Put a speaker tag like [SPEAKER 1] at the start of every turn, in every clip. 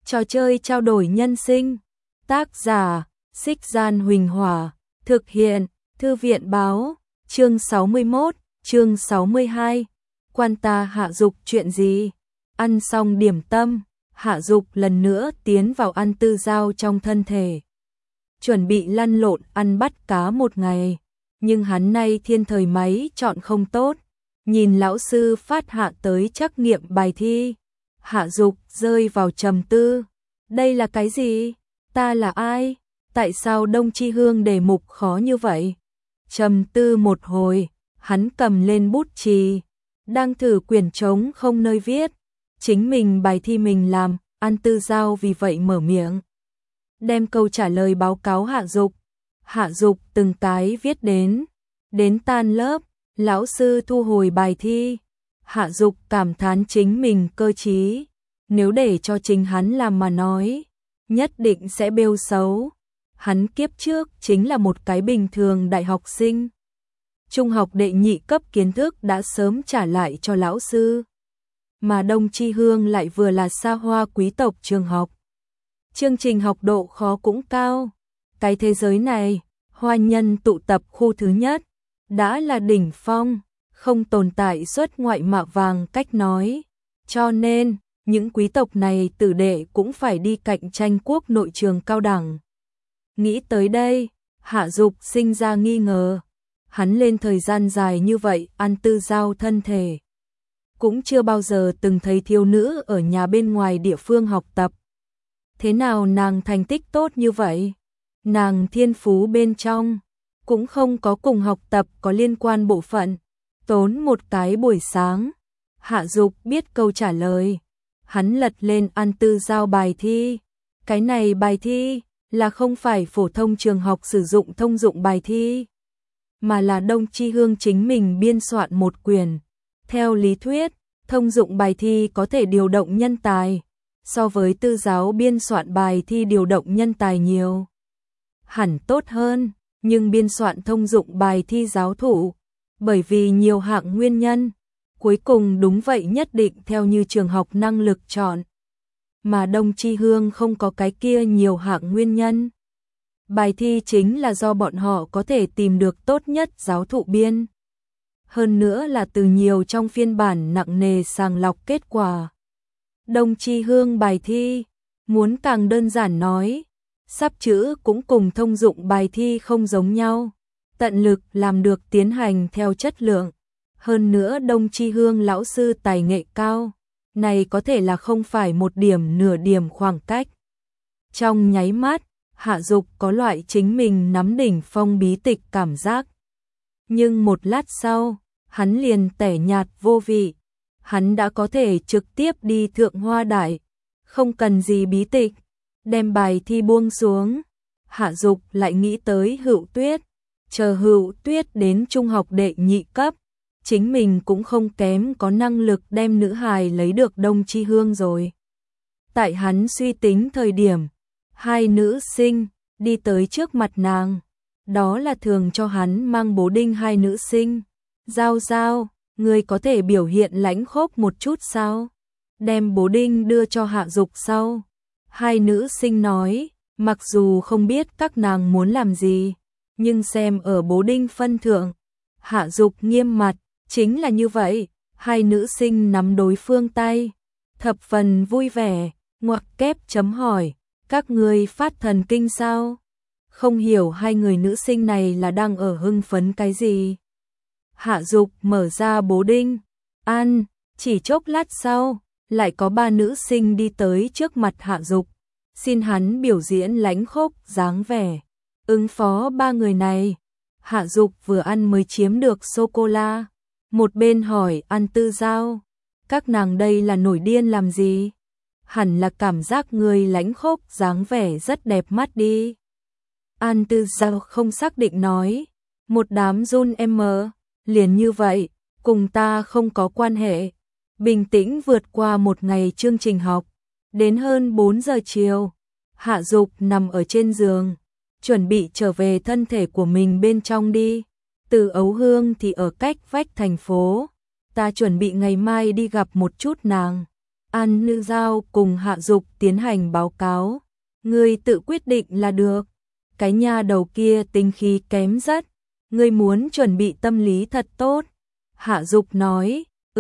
[SPEAKER 1] Trò chơi trao đổi nhân sinh. Tác giả, Xích Gian Huỳnh Hỏa. Thực hiện, Thư viện Báo. Chương 61, chương 62. Quan ta Hạ Dục chuyện gì? Ăn xong điểm tâm, Hạ Dục lần nữa tiến vào ăn tư dao trong thân thể. Chuẩn bị lăn lộn ăn bắt cá một ngày, nhưng hắn nay thiên thời máy chọn không tốt. Nhìn lão sư phát hạ tới trắc nghiệm bài thi, Hạ Dục rơi vào trầm tư. Đây là cái gì? Ta là ai? Tại sao Đông Chi Hương đề mục khó như vậy? Trầm tư một hồi, hắn cầm lên bút chì, đang thử quyển trống không nơi viết. Chính mình bài thi mình làm, ăn tư dao vì vậy mở miệng. Đem câu trả lời báo cáo Hạ Dục. Hạ Dục từng cái viết đến tan lớp, lão sư thu hồi bài thi. Hạ Dục cảm thán chính mình cơ trí, nếu để cho chính hắn làm mà nói, nhất định sẽ bêu xấu. Hắn kiếp trước chính là một cái bình thường đại học sinh. Trung học đệ nhị cấp kiến thức đã sớm trả lại cho lão sư. Mà Đông Chi Hương lại vừa là xa hoa quý tộc trường học. Chương trình học độ khó cũng cao. Cái thế giới này, hoa nhân tụ tập khu thứ nhất, đã là đỉnh phong, không tồn tại xuất ngoại mạ vàng cách nói. Cho nên, những quý tộc này tử đệ cũng phải đi cạnh tranh quốc nội trường cao đẳng. Nghĩ tới đây, Hạ Dục sinh ra nghi ngờ. Hắn lên thời gian dài như vậy ăn tư dao thân thể, cũng chưa bao giờ từng thấy thiếu nữ ở nhà bên ngoài địa phương học tập. Thế nào nàng thành tích tốt như vậy? Nàng thiên phú bên trong cũng không có cùng học tập có liên quan bộ phận. Tốn một cái buổi sáng, Hạ Dục biết câu trả lời. Hắn lật lên ăn tư dao bài thi. Cái này bài thi là không phải phổ thông trường học sử dụng thông dụng bài thi, mà là Đông Chi Hương chính mình biên soạn một quyển. Theo lý thuyết, thông dụng bài thi có thể điều động nhân tài, so với tư giáo biên soạn bài thi điều động nhân tài nhiều hẳn tốt hơn, nhưng biên soạn thông dụng bài thi giáo thụ, bởi vì nhiều hạng nguyên nhân, cuối cùng đúng vậy nhất định theo như trường học năng lực chọn. Mà Đông Chi Hương không có cái kia nhiều hạng nguyên nhân. Bài thi chính là do bọn họ có thể tìm được tốt nhất giáo thụ biên. Hơn nữa là từ nhiều trong phiên bản nặng nề sàng lọc kết quả. Đông Chi Hương bài thi, muốn càng đơn giản nói, sắp chữ cũng cùng thông dụng bài thi không giống nhau. Tận lực làm được tiến hành theo chất lượng. Hơn nữa Đông Chi Hương lão sư tài nghệ cao, này có thể là không phải một điểm nửa điểm khoảng cách. Trong nháy mắt, Hạ Dục có loại chính mình nắm đỉnh phong bí tịch cảm giác. Nhưng một lát sau, hắn liền tẻ nhạt vô vị. Hắn đã có thể trực tiếp đi Thượng Hoa Đại, không cần gì bí tịch, đem bài thi buông xuống. Hạ Dục lại nghĩ tới Hữu Tuyết, chờ Hữu Tuyết đến trung học đệ nhị cấp, chính mình cũng không kém có năng lực đem nữ hài lấy được Đông Chi Hương rồi. Tại hắn suy tính thời điểm, hai nữ sinh đi tới trước mặt nàng, đó là thường cho hắn mang bố đinh hai nữ sinh. Giao Giao, người có thể biểu hiện lãnh khốc một chút sao? Đem bố đinh đưa cho Hạ Dục sau. Hai nữ sinh nói, mặc dù không biết các nàng muốn làm gì, nhưng xem ở bố đinh phân thượng. Hạ Dục nghiêm mặt, chính là như vậy. Hai nữ sinh nắm đối phương tay, thập phần vui vẻ, ngoặc kép chấm hỏi, các ngươi phát thần kinh sao? Không hiểu hai người nữ sinh này là đang ở hưng phấn cái gì. Hạ Dục mở ra bố đinh, ăn, chỉ chốc lát sau, lại có ba nữ sinh đi tới trước mặt Hạ Dục, xin hắn biểu diễn lãnh khốc dáng vẻ. Ứng phó ba người này, Hạ Dục vừa ăn mới chiếm được sô-cô-la, một bên hỏi ăn tư dao, các nàng đây là nổi điên làm gì? Hẳn là cảm giác người lãnh khốc dáng vẻ rất đẹp mắt đi. An tư dao không xác định nói, một đám run em mờ, liền như vậy, cùng ta không có quan hệ. Bình tĩnh vượt qua một ngày chương trình học, đến hơn 4 giờ chiều, Hạ Dục nằm ở trên giường, chuẩn bị trở về thân thể của mình bên trong đi. Từ Ấu Hương thì ở cách vách thành phố, ta chuẩn bị ngày mai đi gặp một chút nàng. An Nữ Giao cùng Hạ Dục tiến hành báo cáo. Ngươi tự quyết định là được. Cái nha đầu kia tính khí kém rất. Ngươi muốn chuẩn bị tâm lý thật tốt. Hạ Dục nói,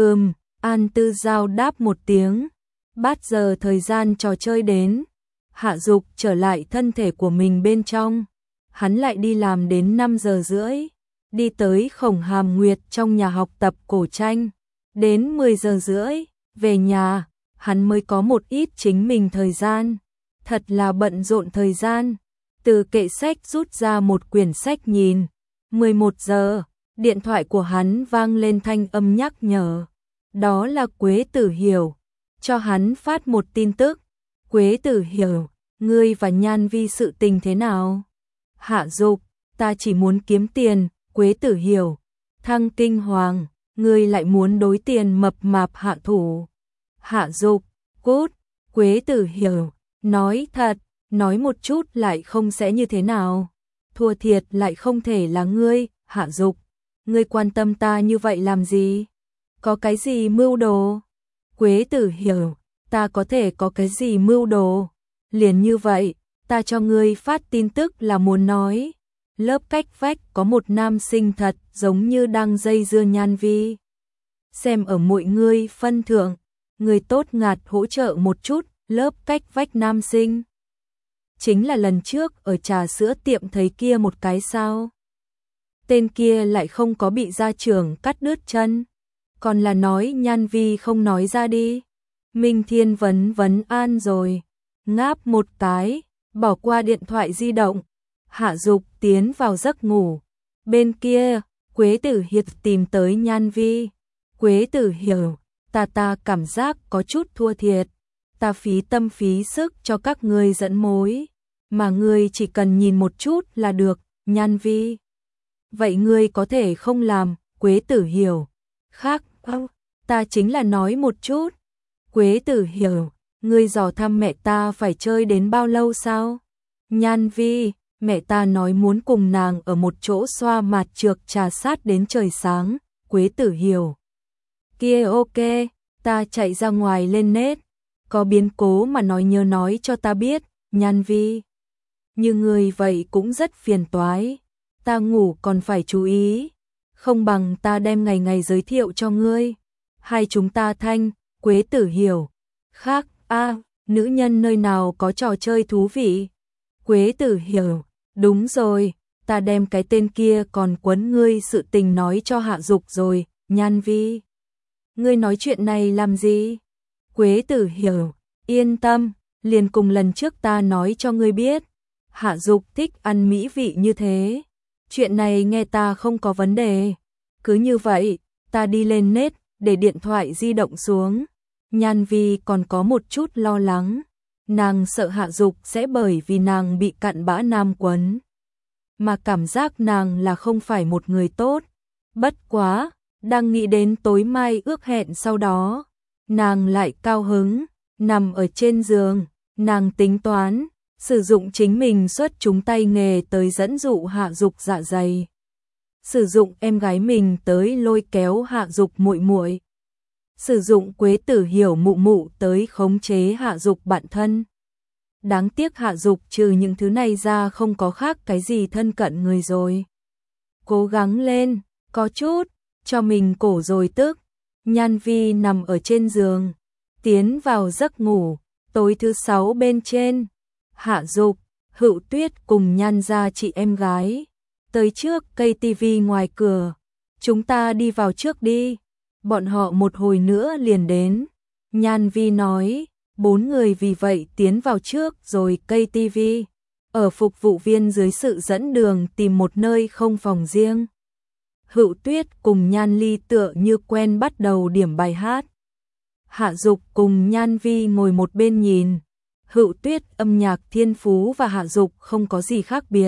[SPEAKER 1] An Tư Giao đáp một tiếng. Bát giờ thời gian trò chơi đến. Hạ Dục trở lại thân thể của mình bên trong. Hắn lại đi làm đến 5 giờ rưỡi. Đi tới Khổng Hàm Nguyệt trong nhà học tập cổ tranh. Đến 10 giờ rưỡi, về nhà, hắn mới có một ít chính mình thời gian. Thật là bận rộn thời gian. Từ kệ sách rút ra một quyển sách nhìn. 11 giờ, điện thoại của hắn vang lên thanh âm nhắc nhở. Đó là Quế Tử Hiểu. Cho hắn phát một tin tức. Quế Tử Hiểu, ngươi và Nhan Vi sự tình thế nào? Hạ Dục, ta chỉ muốn kiếm tiền. Quế Tử Hiểu, Thăng Kinh Hoàng, ngươi lại muốn đối tiền mập mạp hạ thủ. Hạ Dục, cút. Quế Tử Hiểu, nói thật, nói một chút lại không sẽ như thế nào. Thua thiệt lại không thể là ngươi. Hạ Dục, ngươi quan tâm ta như vậy làm gì? Có cái gì mưu đồ? Quế Tử Hiểu, ta có thể có cái gì mưu đồ? Liền như vậy, ta cho ngươi phát tin tức là muốn nói. Lớp cách vách có một nam sinh thật giống như đang dây dưa Nhan Vi. Xem ở mọi ngươi phân thượng, người tốt ngạt hỗ trợ một chút. Lớp cách vách nam sinh chính là lần trước ở trà sữa tiệm thấy kia một cái sao? Tên kia lại không có bị gia trưởng cắt đứt chân, còn là nói Nhan Vi không nói ra đi. Minh Thiên vấn an rồi, ngáp một cái, bỏ qua điện thoại di động. Hạ Dục tiến vào giấc ngủ. Bên kia, Quế Tử Hiểu tìm tới Nhan Vi. Quế Tử Hiểu, ta cảm giác có chút thua thiệt. Ta phí tâm phí sức cho các ngươi dẫn mối, mà ngươi chỉ cần nhìn một chút là được. Nhan Vi, vậy ngươi có thể không làm? Quế Tử Hiểu, khác, ta chính là nói một chút. Quế Tử Hiểu, ngươi dò thăm mẹ ta phải chơi đến bao lâu sao? Nhan Vi, mẹ ta nói muốn cùng nàng ở một chỗ xoa mạt trược trà sát đến trời sáng. Quế Tử Hiểu, kia ok, ta chạy ra ngoài lên nét. Có biến cố mà nhớ nói cho ta biết. Nhan Vi, như ngươi vậy cũng rất phiền toái. Ta ngủ còn phải chú ý. Không bằng ta đem ngày giới thiệu cho ngươi. Hai chúng ta thanh. Quế Tử Hiểu, khác, nữ nhân nơi nào có trò chơi thú vị? Quế Tử Hiểu, đúng rồi, ta đem cái tên kia còn quấn ngươi sự tình nói cho Hạ Dục rồi. Nhan Vi, ngươi nói chuyện này làm gì? Quế Tử Hiểu, yên tâm, liền cùng lần trước ta nói cho ngươi biết. Hạ Dục thích ăn mỹ vị như thế. Chuyện này nghe ta không có vấn đề. Cứ như vậy, ta đi lên nét, để điện thoại di động xuống. Nhan Vi còn có một chút lo lắng. Nàng sợ Hạ Dục sẽ bởi vì nàng bị cặn bã nam quấn mà cảm giác nàng là không phải một người tốt. Bất quá, đang nghĩ đến tối mai ước hẹn sau đó, nàng lại cao hứng, nằm ở trên giường, nàng tính toán, sử dụng chính mình xuất chúng tay nghề tới dẫn dụ Hạ Dục dạ dày. Sử dụng em gái mình tới lôi kéo Hạ Dục muội muội. Sử dụng Quế Tử Hiểu mụ mụ tới khống chế Hạ Dục bản thân. Đáng tiếc Hạ Dục trừ những thứ này ra không có khác cái gì thân cận người rồi. Cố gắng lên, có chút, cho mình cổ rồi tức. Nhan Vi nằm ở trên giường, tiến vào giấc ngủ. Tối thứ 6 bên trên, Hạ Dục, Hữu Tuyết cùng Nhan gia chị em gái tới trước cây tivi ngoài cửa. Chúng ta đi vào trước đi. Bọn họ một hồi nữa liền đến. Nhan Vi nói. 4 người vì vậy tiến vào trước rồi cây tivi. Ở phục vụ viên dưới sự dẫn đường tìm một nơi không phòng riêng. Hữu Tuyết cùng Nhan Ly tựa như quen bắt đầu điểm bài hát. Hạ Dục cùng Nhan Vi ngồi một bên nhìn. Hữu Tuyết âm nhạc thiên phú và Hạ Dục không có gì khác biệt.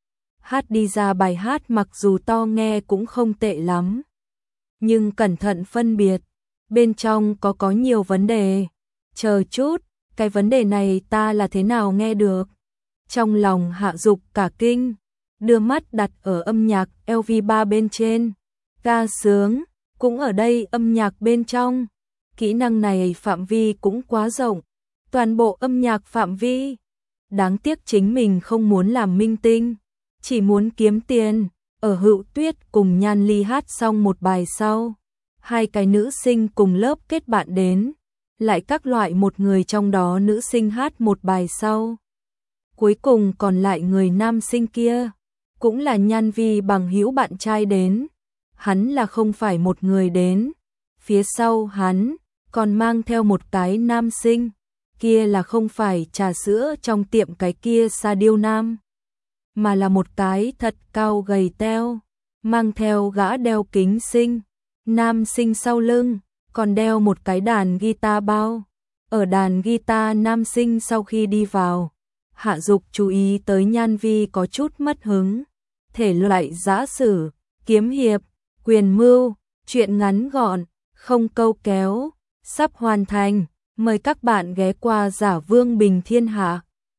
[SPEAKER 1] Hát đi ra bài hát mặc dù to nghe cũng không tệ lắm. Nhưng cẩn thận phân biệt, bên trong có nhiều vấn đề. Chờ chút, cái vấn đề này ta là thế nào nghe được? Trong lòng Hạ Dục cả kinh, đưa mắt đặt ở âm nhạc LV3 bên trên. Ca sướng, cũng ở đây âm nhạc bên trong. Kỹ năng này phạm vi cũng quá rộng, toàn bộ âm nhạc phạm vi. Đáng tiếc chính mình không muốn làm minh tinh, chỉ muốn kiếm tiền. Ở Hữu Tuyết cùng Nhan Ly hát xong một bài sau, hai cái nữ sinh cùng lớp kết bạn đến, lại các loại một người trong đó nữ sinh hát một bài sau. Cuối cùng còn lại người nam sinh kia, cũng là Nhan Vi bằng hữu bạn trai đến. Hắn là không phải một người đến, phía sau hắn còn mang theo một cái nam sinh, kia là không phải trà sữa trong tiệm cái kia Sa Điêu Nam, mà là một cái thật cao gầy teo, mang theo gã đeo kính sinh. Nam sinh sau lưng còn đeo một cái đàn guitar bao. Ở đàn guitar nam sinh sau khi đi vào, Hạ Dục chú ý tới Nhan Vi có chút mất hứng. Thể loại giã sử, kiếm hiệp, quyền mưu, truyện ngắn gọn, không câu kéo, sắp hoàn thành. Mời các bạn ghé qua Giả Vương Bình Thiên Hạ.